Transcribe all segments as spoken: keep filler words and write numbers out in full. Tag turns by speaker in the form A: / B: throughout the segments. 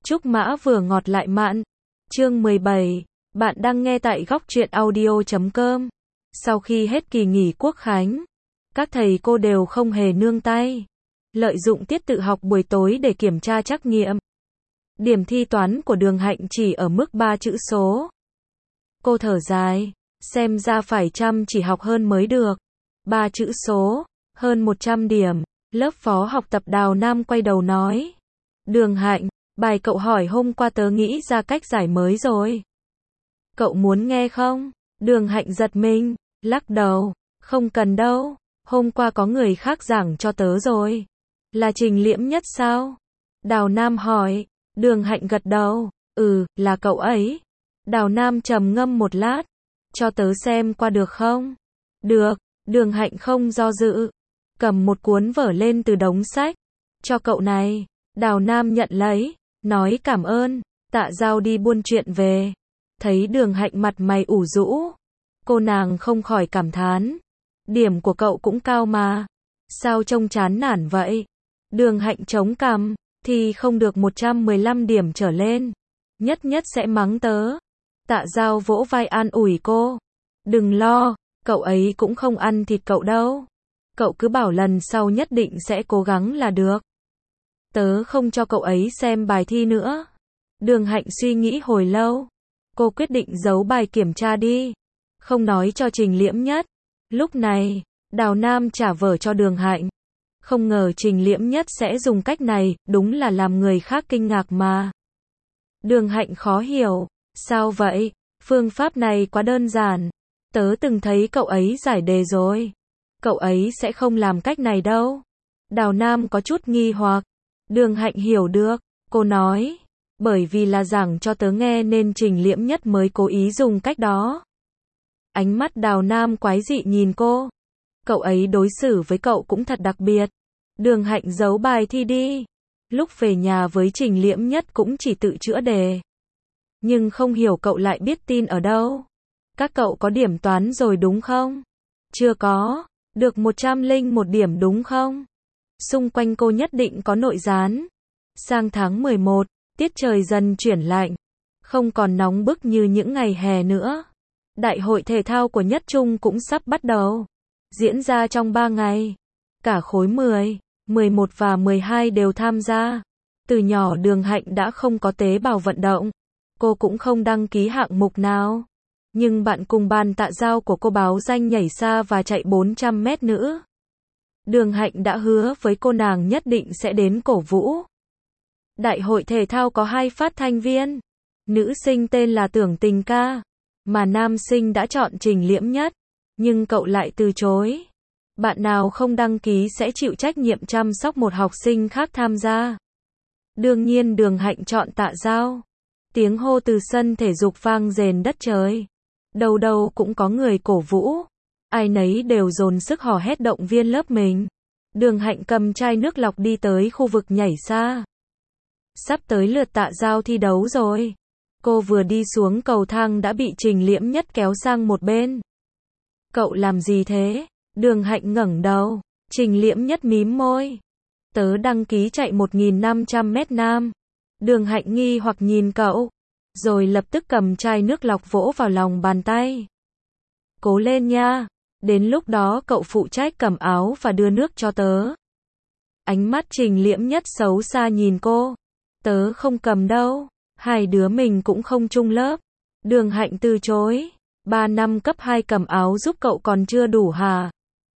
A: Trúc Mã vừa ngọt lại mặn. Chương mười bảy. Bạn đang nghe tại góc truyện audio chấm com. Sau khi hết kỳ nghỉ Quốc khánh, các thầy cô đều không hề nương tay, lợi dụng tiết tự học buổi tối để kiểm tra trắc nghiệm. Điểm thi toán của Đường Hạnh chỉ ở mức ba chữ số. Cô thở dài, xem ra phải chăm chỉ học hơn mới được. Ba chữ số, hơn một trăm điểm. Lớp phó học tập Đào Nam quay đầu nói: Đường Hạnh, bài cậu hỏi hôm qua tớ nghĩ ra cách giải mới rồi. Cậu muốn nghe không? Đường Hạnh giật mình, lắc đầu: Không cần đâu, hôm qua có người khác giảng cho tớ rồi. Là Trình Liễm Nhất sao? Đào Nam hỏi. Đường Hạnh gật đầu: Ừ, là cậu ấy. Đào Nam trầm ngâm một lát: Cho tớ xem qua được không? Được. Đường Hạnh không do dự, cầm một cuốn vở lên từ đống sách. Cho cậu này. Đào Nam nhận lấy, nói cảm ơn. Tạ Giao đi buôn chuyện về, thấy Đường Hạnh mặt mày ủ rũ, cô nàng không khỏi cảm thán: Điểm của cậu cũng cao mà, sao trông chán nản vậy? Đường Hạnh chống cằm: Thì không được một trăm mười lăm điểm trở lên, nhất nhất sẽ mắng tớ. Tạ Giao vỗ vai an ủi cô: Đừng lo, cậu ấy cũng không ăn thịt cậu đâu. Cậu cứ bảo lần sau nhất định sẽ cố gắng là được. Tớ không cho cậu ấy xem bài thi nữa. Đường Hạnh suy nghĩ hồi lâu, cô quyết định giấu bài kiểm tra đi, không nói cho Trình Liễm Nhất. Lúc này, Đào Nam trả vở cho Đường Hạnh. Không ngờ Trình Liễm Nhất sẽ dùng cách này, đúng là làm người khác kinh ngạc mà. Đường Hạnh khó hiểu: Sao vậy? Phương pháp này quá đơn giản. Tớ từng thấy cậu ấy giải đề rồi. Cậu ấy sẽ không làm cách này đâu. Đào Nam có chút nghi hoặc. Đường Hạnh hiểu được, cô nói: Bởi vì là giảng cho tớ nghe nên Trình Liễm Nhất mới cố ý dùng cách đó. Ánh mắt Đào Nam quái dị nhìn cô. Cậu ấy đối xử với cậu cũng thật đặc biệt. Đường Hạnh giấu bài thi đi. Lúc về nhà với Trình Liễm Nhất cũng chỉ tự chữa đề. Nhưng không hiểu cậu lại biết tin ở đâu. Các cậu có điểm toán rồi đúng không? Chưa có. Được một trăm lẻ một điểm đúng không? Xung quanh cô nhất định có nội gián. Sang tháng mười một, tiết trời dần chuyển lạnh, không còn nóng bức như những ngày hè nữa. Đại hội thể thao của Nhất Trung cũng sắp bắt đầu, diễn ra trong ba ngày. Cả khối mười, mười một và mười hai đều tham gia. Từ nhỏ Đường Hạnh đã không có tế bào vận động, cô cũng không đăng ký hạng mục nào. Nhưng bạn cùng ban Tạ Giao của cô báo danh nhảy xa và chạy bốn trăm mét nữa. Đường Hạnh đã hứa với cô nàng nhất định sẽ đến cổ vũ. Đại hội thể thao có hai phát thanh viên. Nữ sinh tên là Tưởng Tình Ca, mà nam sinh đã chọn Trình Liễm Nhất. Nhưng cậu lại từ chối. Bạn nào không đăng ký sẽ chịu trách nhiệm chăm sóc một học sinh khác tham gia. Đương nhiên Đường Hạnh chọn Tạ Giao. Tiếng hô từ sân thể dục vang rền đất trời. Đầu đầu cũng có người cổ vũ. Ai nấy đều dồn sức hò hét động viên lớp mình. Đường Hạnh cầm chai nước lọc đi tới khu vực nhảy xa. Sắp tới lượt Tạ Giao thi đấu rồi. Cô vừa đi xuống cầu thang đã bị Trình Liễm Nhất kéo sang một bên. Cậu làm gì thế? Đường Hạnh ngẩng đầu. Trình Liễm Nhất mím môi. Tớ đăng ký chạy một nghìn năm trăm mét nam. Đường Hạnh nghi hoặc nhìn cậu, rồi lập tức cầm chai nước lọc vỗ vào lòng bàn tay. Cố lên nha. Đến lúc đó cậu phụ trách cầm áo và đưa nước cho tớ. Ánh mắt Trình Liễm Nhất xấu xa nhìn cô. Tớ không cầm đâu. Hai đứa mình cũng không chung lớp. Đường Hạnh từ chối. Ba năm cấp hai cầm áo giúp cậu còn chưa đủ hả?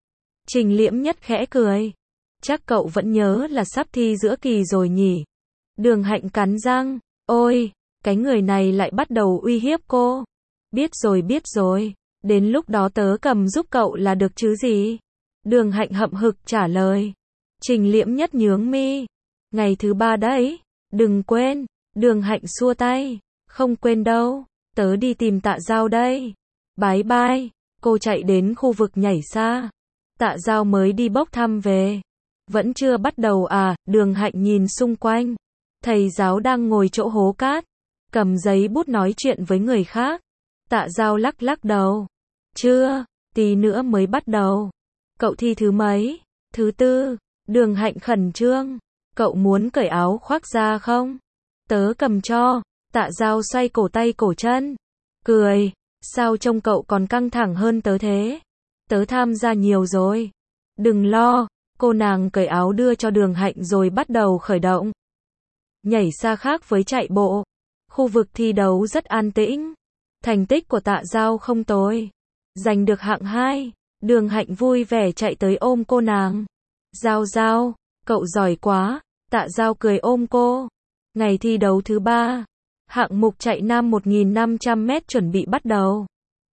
A: Trình Liễm Nhất khẽ cười. Chắc cậu vẫn nhớ là sắp thi giữa kỳ rồi nhỉ? Đường Hạnh cắn răng. Ôi, cái người này lại bắt đầu uy hiếp cô. Biết rồi biết rồi. Đến lúc đó tớ cầm giúp cậu là được chứ gì? Đường Hạnh hậm hực trả lời. Trình Liễm Nhất nhướng mi. Ngày thứ ba đấy. Đừng quên. Đường Hạnh xua tay. Không quên đâu. Tớ đi tìm Tạ Giao đây. Bye bye. Cô chạy đến khu vực nhảy xa. Tạ Giao mới đi bốc thăm về. Vẫn chưa bắt đầu à? Đường Hạnh nhìn xung quanh. Thầy giáo đang ngồi chỗ hố cát, cầm giấy bút nói chuyện với người khác. Tạ Giao lắc lắc đầu. Chưa, tí nữa mới bắt đầu. Cậu thi thứ mấy? Thứ tư. Đường Hạnh khẩn trương. Cậu muốn cởi áo khoác ra không? Tớ cầm cho. Tạ Giao xoay cổ tay cổ chân. Cười. Sao trông cậu còn căng thẳng hơn tớ thế? Tớ tham gia nhiều rồi. Đừng lo. Cô nàng cởi áo đưa cho Đường Hạnh rồi bắt đầu khởi động. Nhảy xa khác với chạy bộ. Khu vực thi đấu rất an tĩnh. Thành tích của Tạ Giao không tồi. Giành được hạng hai. Đường Hạnh vui vẻ chạy tới ôm cô nàng. Giao Giao, cậu giỏi quá. Tạ Giao cười ôm cô. Ngày thi đấu thứ ba. Hạng mục chạy nam một nghìn năm trăm mét chuẩn bị bắt đầu.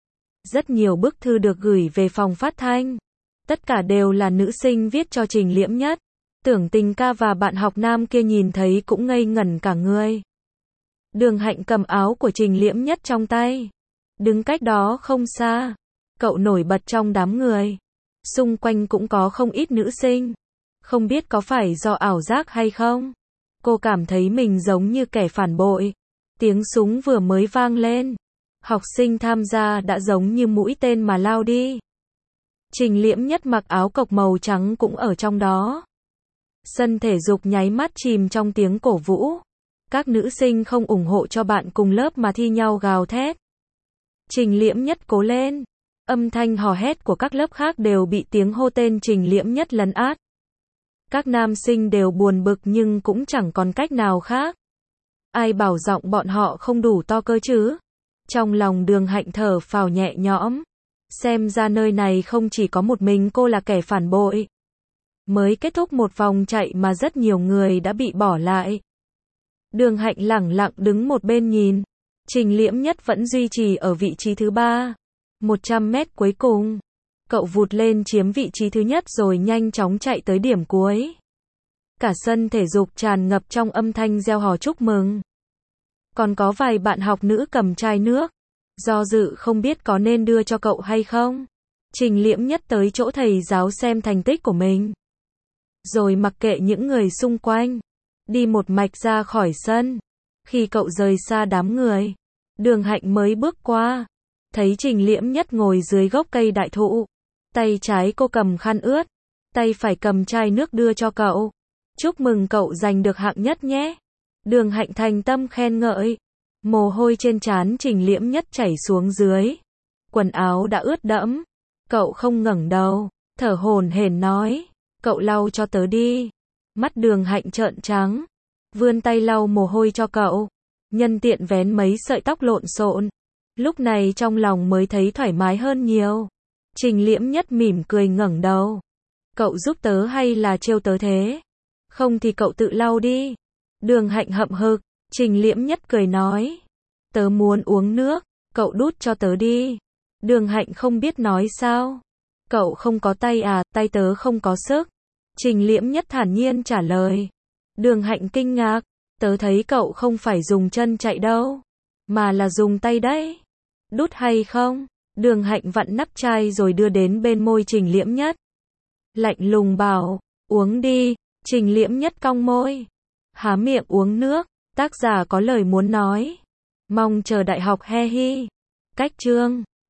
A: Rất nhiều bức thư được gửi về phòng phát thanh. Tất cả đều là nữ sinh viết cho Trình Liễm Nhất. Tưởng Tình ca và bạn học nam kia nhìn thấy cũng ngây ngẩn cả người. Đường Hạnh cầm áo của Trình Liễm Nhất trong tay. Đứng cách đó không xa. Cậu nổi bật trong đám người. Xung quanh cũng có không ít nữ sinh. Không biết có phải do ảo giác hay không? Cô cảm thấy mình giống như kẻ phản bội. Tiếng súng vừa mới vang lên. Học sinh tham gia đã giống như mũi tên mà lao đi. Trình Liễm Nhất mặc áo cộc màu trắng cũng ở trong đó. Sân thể dục nháy mắt chìm trong tiếng cổ vũ. Các nữ sinh không ủng hộ cho bạn cùng lớp mà thi nhau gào thét. Trình Liễm Nhất cố lên. Âm thanh hò hét của các lớp khác đều bị tiếng hô tên Trình Liễm Nhất lấn át. Các nam sinh đều buồn bực nhưng cũng chẳng còn cách nào khác. Ai bảo giọng bọn họ không đủ to cơ chứ? Trong lòng Đường Hạnh thở phào nhẹ nhõm. Xem ra nơi này không chỉ có một mình cô là kẻ phản bội. Mới kết thúc một vòng chạy mà rất nhiều người đã bị bỏ lại. Đường Hạnh lẳng lặng đứng một bên nhìn. Trình Liễm Nhất vẫn duy trì ở vị trí thứ ba. một trăm mét cuối cùng. Cậu vụt lên chiếm vị trí thứ nhất rồi nhanh chóng chạy tới điểm cuối. Cả sân thể dục tràn ngập trong âm thanh reo hò chúc mừng. Còn có vài bạn học nữ cầm chai nước. Do dự không biết có nên đưa cho cậu hay không. Trình Liễm Nhất tới chỗ thầy giáo xem thành tích của mình. Rồi mặc kệ những người xung quanh. Đi một mạch ra khỏi sân. Khi cậu rời xa đám người. Đường Hạnh mới bước qua. Thấy Trình Liễm Nhất ngồi dưới gốc cây đại thụ. Tay trái cô cầm khăn ướt. Tay phải cầm chai nước đưa cho cậu. Chúc mừng cậu giành được hạng nhất nhé. Đường Hạnh thành tâm khen ngợi. Mồ hôi trên trán Trình Liễm Nhất chảy xuống dưới. Quần áo đã ướt đẫm. Cậu không ngẩng đầu. Thở hổn hển nói. Cậu lau cho tớ đi. Mắt Đường Hạnh trợn trắng. Vươn tay lau mồ hôi cho cậu. Nhân tiện vén mấy sợi tóc lộn xộn. Lúc này trong lòng mới thấy thoải mái hơn nhiều. Trình Liễm Nhất mỉm cười ngẩng đầu. Cậu giúp tớ hay là trêu tớ thế? Không thì cậu tự lau đi. Đường Hạnh hậm hực. Trình Liễm Nhất cười nói. Tớ muốn uống nước. Cậu đút cho tớ đi. Đường Hạnh không biết nói sao. Cậu không có tay à? Tay tớ không có sức. Trình Liễm Nhất thản nhiên trả lời. Đường Hạnh kinh ngạc. Tớ thấy cậu không phải dùng chân chạy đâu. Mà là dùng tay đấy. Đút hay không? Đường Hạnh vặn nắp chai rồi đưa đến bên môi Trình Liễm Nhất. Lạnh lùng bảo. Uống đi. Trình Liễm Nhất cong môi. Há miệng uống nước. Tác giả có lời muốn nói. Mong chờ đại học he hi. Cách chương